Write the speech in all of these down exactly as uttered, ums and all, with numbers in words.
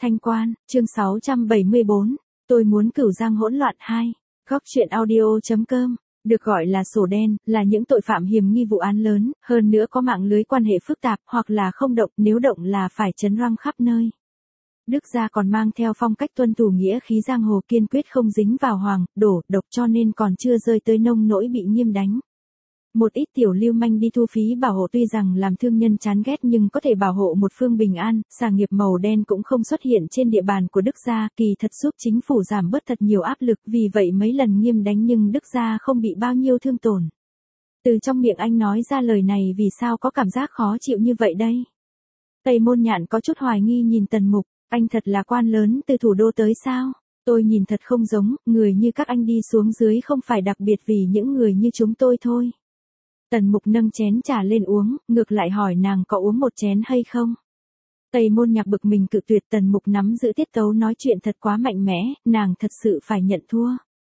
Thanh Quan, chương sáu trăm bảy mươi bốn, tôi muốn Cửu Giang hỗn loạn hai. Góc truyện audio.com, được gọi là sổ đen, là những tội phạm hiểm nghi vụ án lớn, hơn nữa có mạng lưới quan hệ phức tạp, hoặc là không động, nếu động là phải chấn răng khắp nơi. Đức gia còn mang theo phong cách tuân thủ nghĩa khí giang hồ, kiên quyết không dính vào hoàng, đổ, độc, cho nên còn chưa rơi tới nông nỗi bị nghiêm đánh. Một ít tiểu lưu manh đi thu phí bảo hộ tuy rằng làm thương nhân chán ghét nhưng có thể bảo hộ một phương bình an, sản nghiệp màu đen cũng không xuất hiện trên địa bàn của Đức gia, kỳ thật giúp chính phủ giảm bớt thật nhiều áp lực, vì vậy mấy lần nghiêm đánh nhưng Đức gia không bị bao nhiêu thương tổn. Từ trong miệng anh nói ra lời này vì sao có cảm giác khó chịu như vậy đây? Tây Môn Nhạn có chút hoài nghi nhìn Tần Mục, anh thật là quan lớn từ thủ đô tới sao? Tôi nhìn thật không giống, người như các anh đi xuống dưới không phải đặc biệt vì những người như chúng tôi thôi. Tần Mục nâng chén trà lên uống, ngược lại hỏi nàng có uống một chén hay không. Tây Môn Nhạc bực mình cự tuyệt. Tần Mục nắm giữ tiết tấu nói chuyện thật quá mạnh mẽ, nàng thật sự phải nhận thua.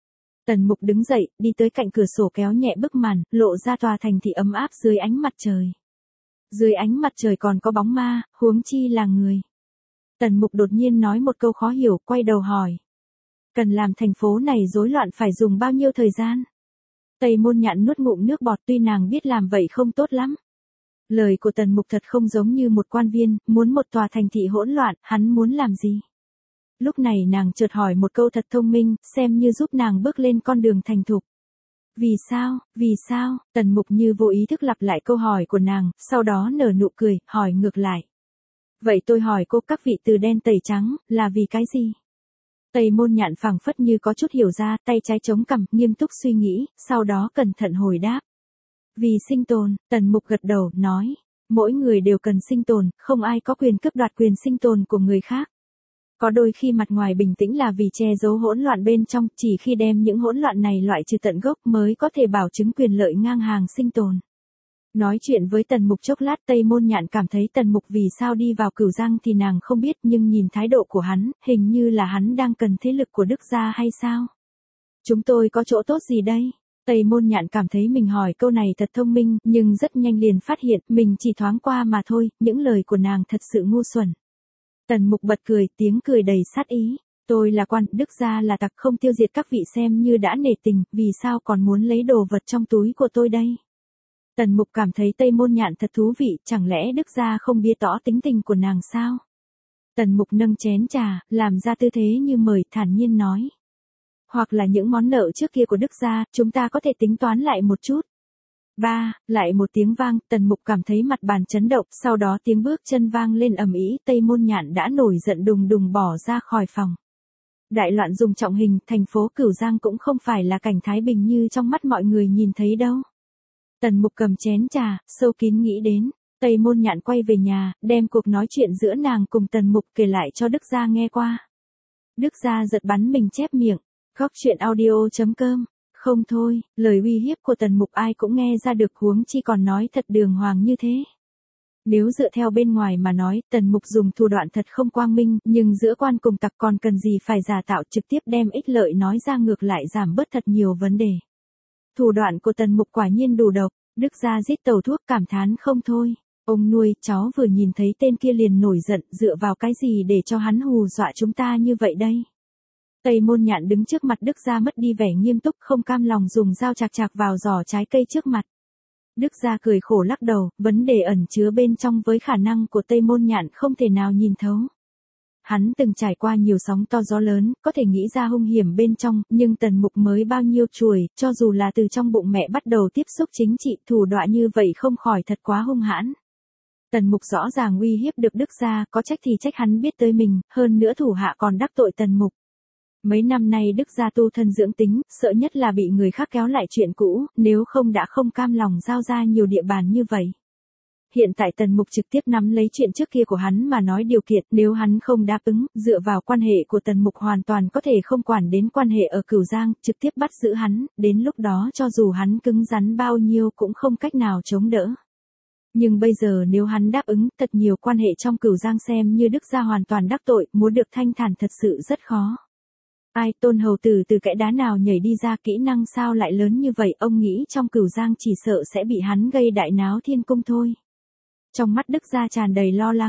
Tần Mục đứng dậy, đi tới cạnh cửa sổ kéo nhẹ bức màn, lộ ra tòa thành thị ấm áp dưới ánh mặt trời. Dưới ánh mặt trời còn có bóng ma, huống chi là người. Tần Mục đột nhiên nói một câu khó hiểu, quay đầu hỏi. Cần làm thành phố này rối loạn phải dùng bao nhiêu thời gian? Tây Môn Nhạn nuốt ngụm nước bọt, tuy nàng biết làm vậy không tốt lắm. Lời của Tần Mục thật không giống như một quan viên, muốn một tòa thành thị hỗn loạn, hắn muốn làm gì? Lúc này nàng chợt hỏi một câu thật thông minh, xem như giúp nàng bước lên con đường thành thục. Vì sao, vì sao? Tần Mục như vô ý thức lặp lại câu hỏi của nàng, sau đó nở nụ cười, hỏi ngược lại. Vậy tôi hỏi cô, các vị từ đen tẩy trắng, là vì cái gì? Tây Môn Nhạn phảng phất như có chút hiểu ra, tay trái chống cằm, nghiêm túc suy nghĩ, sau đó cẩn thận hồi đáp. Vì sinh tồn. Tần Mục gật đầu, nói. Mỗi người đều cần sinh tồn, không ai có quyền cướp đoạt quyền sinh tồn của người khác. Có đôi khi mặt ngoài bình tĩnh là vì che giấu hỗn loạn bên trong, chỉ khi đem những hỗn loạn này loại trừ tận gốc mới có thể bảo chứng quyền lợi ngang hàng sinh tồn. Nói chuyện với Tần Mục chốc lát, Tây Môn Nhạn cảm thấy Tần Mục vì sao đi vào Cửu Giang thì nàng không biết, nhưng nhìn thái độ của hắn, hình như là hắn đang cần thế lực của Đức gia hay sao? Chúng tôi có chỗ tốt gì đây? Tây Môn Nhạn cảm thấy mình hỏi câu này thật thông minh, nhưng rất nhanh liền phát hiện mình chỉ thoáng qua mà thôi, những lời của nàng thật sự ngu xuẩn. Tần Mục bật cười, tiếng cười đầy sát ý. Tôi là quan, Đức gia là tặc, không tiêu diệt các vị xem như đã nể tình, vì sao còn muốn lấy đồ vật trong túi của tôi đây? Tần Mục cảm thấy Tây Môn Nhạn thật thú vị, chẳng lẽ Đức gia không bia tỏ tính tình của nàng sao? Tần Mục nâng chén trà, làm ra tư thế như mời, thản nhiên nói. Hoặc là những món nợ trước kia của Đức gia, chúng ta có thể tính toán lại một chút. Ba, lại một tiếng vang, Tần Mục cảm thấy mặt bàn chấn động, sau đó tiếng bước chân vang lên ầm ĩ, Tây Môn Nhạn đã nổi giận đùng đùng bỏ ra khỏi phòng. Đại loạn dùng trọng hình, thành phố Cửu Giang cũng không phải là cảnh thái bình như trong mắt mọi người nhìn thấy đâu. Tần Mục cầm chén trà, sâu kín nghĩ đến. Tây Môn Nhạn quay về nhà, đem cuộc nói chuyện giữa nàng cùng Tần Mục kể lại cho Đức gia nghe qua. Đức gia giật bắn mình chép miệng. Góc truyện audio.com. Không thôi, lời uy hiếp của Tần Mục ai cũng nghe ra được, huống chi còn nói thật đường hoàng như thế. Nếu dựa theo bên ngoài mà nói, Tần Mục dùng thủ đoạn thật không quang minh, nhưng giữa quan cùng tặc còn cần gì phải giả tạo, trực tiếp đem ích lợi nói ra ngược lại giảm bớt thật nhiều vấn đề. Thủ đoạn của Tần Mục quả nhiên đủ độc. Đức gia rít tẩu thuốc cảm thán không thôi. Ông nuôi, cháu vừa nhìn thấy tên kia liền nổi giận, dựa vào cái gì để cho hắn hù dọa chúng ta như vậy đây? Tây Môn Nhạn đứng trước mặt Đức gia mất đi vẻ nghiêm túc, không cam lòng dùng dao chạc chạc vào giỏ trái cây trước mặt. Đức gia cười khổ lắc đầu, vấn đề ẩn chứa bên trong với khả năng của Tây Môn Nhạn không thể nào nhìn thấu. Hắn từng trải qua nhiều sóng to gió lớn, có thể nghĩ ra hung hiểm bên trong, nhưng Tần Mục mới bao nhiêu chuồi, cho dù là từ trong bụng mẹ bắt đầu tiếp xúc chính trị, thủ đoạn như vậy không khỏi thật quá hung hãn. Tần Mục rõ ràng uy hiếp được Đức gia, có trách thì trách hắn biết tới mình, hơn nữa thủ hạ còn đắc tội Tần Mục. Mấy năm nay Đức gia tu thân dưỡng tính, sợ nhất là bị người khác kéo lại chuyện cũ, nếu không đã không cam lòng giao ra nhiều địa bàn như vậy. Hiện tại Tần Mục trực tiếp nắm lấy chuyện trước kia của hắn mà nói điều kiện, nếu hắn không đáp ứng, dựa vào quan hệ của Tần Mục hoàn toàn có thể không quản đến quan hệ ở Cửu Giang, trực tiếp bắt giữ hắn, đến lúc đó cho dù hắn cứng rắn bao nhiêu cũng không cách nào chống đỡ. Nhưng bây giờ nếu hắn đáp ứng, thật nhiều quan hệ trong Cửu Giang xem như Đức gia hoàn toàn đắc tội, muốn được thanh thản thật sự rất khó. Ai, Tôn hầu tử từ kẽ đá nào nhảy đi ra, kỹ năng sao lại lớn như vậy, ông nghĩ trong Cửu Giang chỉ sợ sẽ bị hắn gây đại náo thiên cung thôi. Trong mắt Đức gia tràn đầy lo lắng.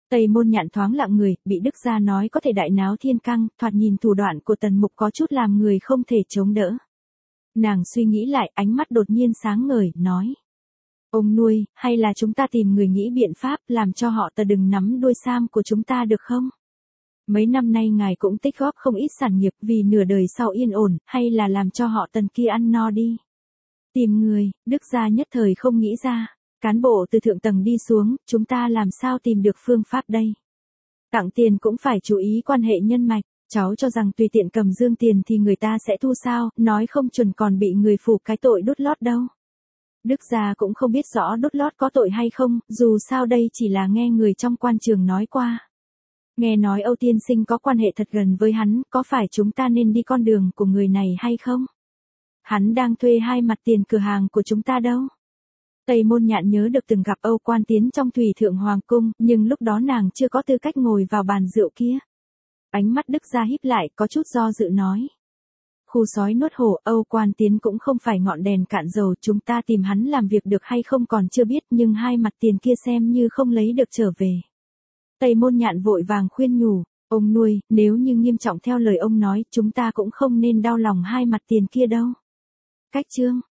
Tây Môn Nhạn thoáng lặng người, bị Đức gia nói có thể đại náo thiên căng, thoạt nhìn thủ đoạn của Tần Mục có chút làm người không thể chống đỡ. Nàng suy nghĩ lại, ánh mắt đột nhiên sáng ngời, nói. Ông nuôi, hay là chúng ta tìm người nghĩ biện pháp làm cho họ ta đừng nắm đuôi sam của chúng ta được không? Mấy năm nay ngài cũng tích góp không ít sản nghiệp vì nửa đời sau yên ổn, hay là làm cho họ Tần kia ăn no đi. Tìm người, Đức gia nhất thời không nghĩ ra. Cán bộ từ thượng tầng đi xuống, chúng ta làm sao tìm được phương pháp đây? Tặng tiền cũng phải chú ý quan hệ nhân mạch, cháu cho rằng tùy tiện cầm dương tiền thì người ta sẽ thu sao, nói không chuẩn còn bị người phủ cái tội đốt lót đâu. Đức gia cũng không biết rõ đốt lót có tội hay không, dù sao đây chỉ là nghe người trong quan trường nói qua. Nghe nói Âu tiên sinh có quan hệ thật gần với hắn, có phải chúng ta nên đi con đường của người này hay không? Hắn đang thuê hai mặt tiền cửa hàng của chúng ta đâu? Tây Môn Nhạn nhớ được từng gặp Âu Quan Tiến trong Thủy Thượng Hoàng Cung, nhưng lúc đó nàng chưa có tư cách ngồi vào bàn rượu kia. Ánh mắt Đức gia híp lại, có chút do dự nói. Khu sói nuốt hổ, Âu Quan Tiến cũng không phải ngọn đèn cạn dầu, chúng ta tìm hắn làm việc được hay không còn chưa biết, nhưng hai mặt tiền kia xem như không lấy được trở về. Tây Môn Nhạn vội vàng khuyên nhủ, ông nuôi, nếu như nghiêm trọng theo lời ông nói, chúng ta cũng không nên đau lòng hai mặt tiền kia đâu. Cách chương